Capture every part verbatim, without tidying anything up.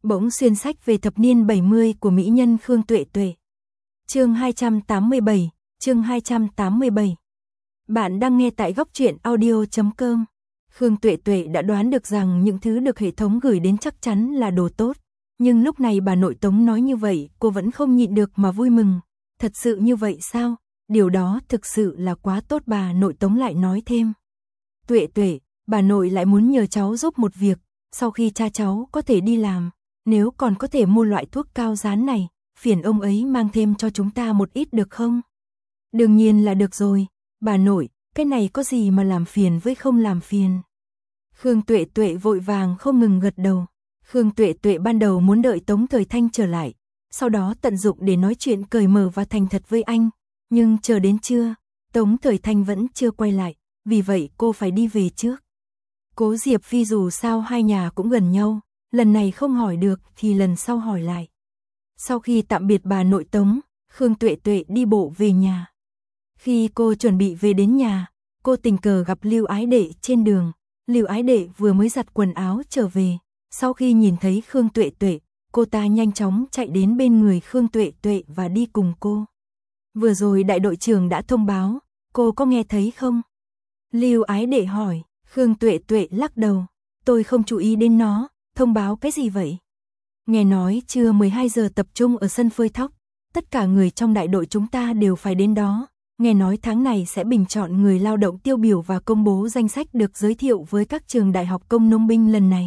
Bỗng xuyên sách về thập niên bảy mươi của mỹ nhân Khương Tuệ Tuệ. Chương hai trăm tám mươi bảy, chương hai trăm tám mươi bảy. Bạn đang nghe tại góc truyện audio chấm com. Khương Tuệ Tuệ đã đoán được rằng những thứ được hệ thống gửi đến chắc chắn là đồ tốt, nhưng lúc này bà nội Tống nói như vậy, cô vẫn không nhịn được mà vui mừng. Thật sự như vậy sao? Điều đó thực sự là quá tốt, bà nội Tống lại nói thêm. Tuệ Tuệ, bà nội lại muốn nhờ cháu giúp một việc, sau khi cha cháu có thể đi làm, nếu còn có thể mua loại thuốc cao dán này, phiền ông ấy mang thêm cho chúng ta một ít được không? Đương nhiên là được rồi, bà nội, cái này có gì mà làm phiền với không làm phiền. Khương Tuệ Tuệ vội vàng không ngừng gật đầu. Khương Tuệ Tuệ ban đầu muốn đợi Tống Thời Thanh trở lại, sau đó tận dụng để nói chuyện cởi mở và thành thật với anh, nhưng chờ đến trưa, Tống Thời Thanh vẫn chưa quay lại, vì vậy cô phải đi về trước. Cố Diệp Phi dù sao hai nhà cũng gần nhau, lần này không hỏi được thì lần sau hỏi lại. Sau khi tạm biệt bà nội Tống, Khương Tuệ Tuệ đi bộ về nhà. Khi cô chuẩn bị về đến nhà, cô tình cờ gặp Lưu Ái Đệ trên đường. Lưu Ái Đệ vừa mới giặt quần áo trở về, sau khi nhìn thấy Khương Tuệ Tuệ, cô ta nhanh chóng chạy đến bên người Khương Tuệ Tuệ và đi cùng cô. Vừa rồi đại đội trưởng đã thông báo, cô có nghe thấy không? Lưu Ái Đệ hỏi. Khương Tuệ Tuệ lắc đầu, tôi không chú ý đến nó, thông báo cái gì vậy? Nghe nói trưa mười hai giờ tập trung ở sân phơi thóc, tất cả người trong đại đội chúng ta đều phải đến đó, nghe nói tháng này sẽ bình chọn người lao động tiêu biểu và công bố danh sách được giới thiệu với các trường đại học công nông binh lần này.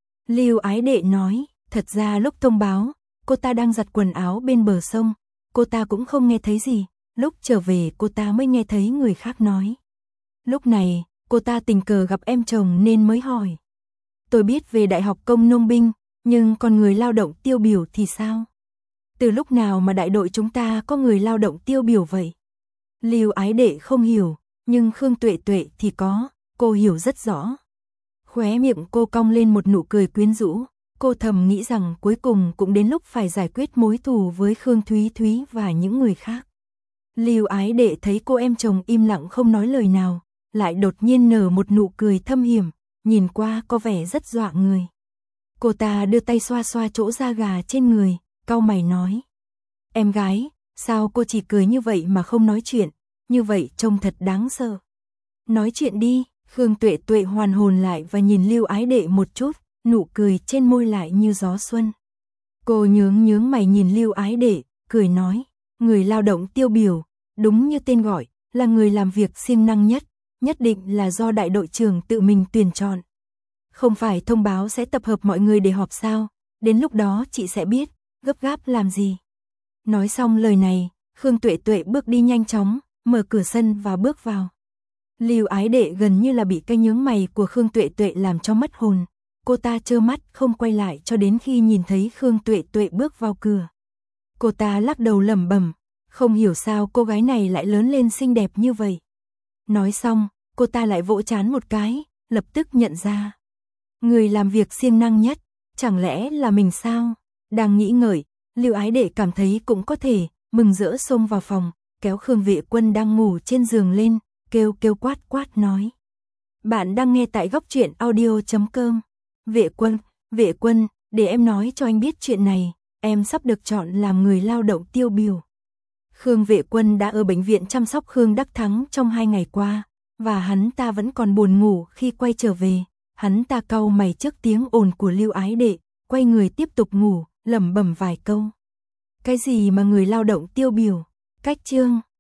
Lưu Ái Đệ nói, thật ra lúc thông báo, cô ta đang giặt quần áo bên bờ sông, cô ta cũng không nghe thấy gì, lúc trở về cô ta mới nghe thấy người khác nói. Lúc này, cô ta tình cờ gặp em chồng nên mới hỏi. Tôi biết về đại học công nông binh, nhưng còn người lao động tiêu biểu thì sao? Từ lúc nào mà đại đội chúng ta có người lao động tiêu biểu vậy? Lưu Ái Đệ không hiểu, nhưng Khương Tuệ Tuệ thì có, cô hiểu rất rõ. Khóe miệng cô cong lên một nụ cười quyến rũ, cô thầm nghĩ rằng cuối cùng cũng đến lúc phải giải quyết mối thù với Khương Thúy Thúy và những người khác. Lưu Ái Đệ thấy cô em chồng im lặng không nói lời nào, lại đột nhiên nở một nụ cười thâm hiểm, nhìn qua có vẻ rất dọa người. Cô ta đưa tay xoa xoa chỗ da gà trên người, cau mày nói. Em gái, sao cô chỉ cười như vậy mà không nói chuyện, như vậy trông thật đáng sợ. Nói chuyện đi, Khương Tuệ Tuệ hoàn hồn lại và nhìn Lưu Ái Đệ một chút, nụ cười trên môi lại như gió xuân. Cô nhướng nhướng mày nhìn Lưu Ái Đệ, cười nói, người lao động tiêu biểu, đúng như tên gọi, là người làm việc siêng năng nhất, nhất định là do đại đội trưởng tự mình tuyển chọn. Không phải thông báo sẽ tập hợp mọi người để họp sao, đến lúc đó chị sẽ biết, gấp gáp làm gì. Nói xong lời này, Khương Tuệ Tuệ bước đi nhanh chóng, mở cửa sân và bước vào. Lưu Ái Đệ gần như là bị cái nhướng mày của Khương Tuệ Tuệ làm cho mất hồn, cô ta trơ mắt không quay lại cho đến khi nhìn thấy Khương Tuệ Tuệ bước vào cửa. Cô ta lắc đầu lẩm bẩm, không hiểu sao cô gái này lại lớn lên xinh đẹp như vậy. Nói xong, cô ta lại vỗ trán một cái, lập tức nhận ra. Người làm việc siêng năng nhất, chẳng lẽ là mình sao? Đang nghĩ ngợi, Lưu Ái Đệ cảm thấy cũng có thể, mừng rỡ xông vào phòng, kéo Khương Vệ Quân đang ngủ trên giường lên, kêu kêu quát quát nói. Bạn đang nghe tại góc truyện audio chấm com. Vệ Quân, Vệ Quân, để em nói cho anh biết chuyện này, em sắp được chọn làm người lao động tiêu biểu. Khương Vệ Quân đã ở bệnh viện chăm sóc Khương Đắc Thắng trong hai ngày qua, và hắn ta vẫn còn buồn ngủ khi quay trở về. Hắn ta cau mày trước tiếng ồn của Lưu Ái Đệ, quay người tiếp tục ngủ, lẩm bẩm vài câu. Cái gì mà người lao động tiêu biểu? Cách chương